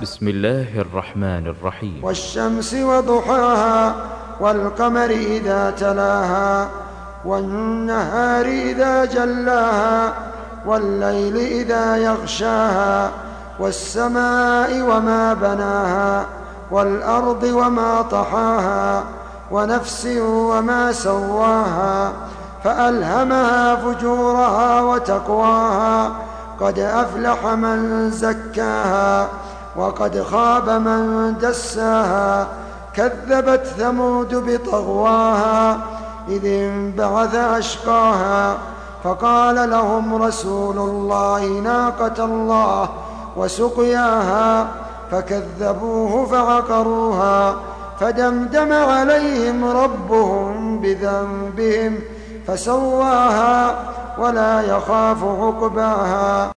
بسم الله الرحمن الرحيم. والشمس وضحاها والقمر إذا تلاها والنهار إذا جلاها والليل إذا يغشاها والسماء وما بناها والأرض وما طحاها ونفس وما سواها فألهمها فجورها وتقواها قد أفلح من زكاها وقد خاب من دساها كذبت ثمود بطغواها إذ انبعث أشقاها فقال لهم رسول الله ناقة الله وسقياها فكذبوه فعقروها فدمدم عليهم ربهم بذنبهم فسواها ولا يخاف عقباها.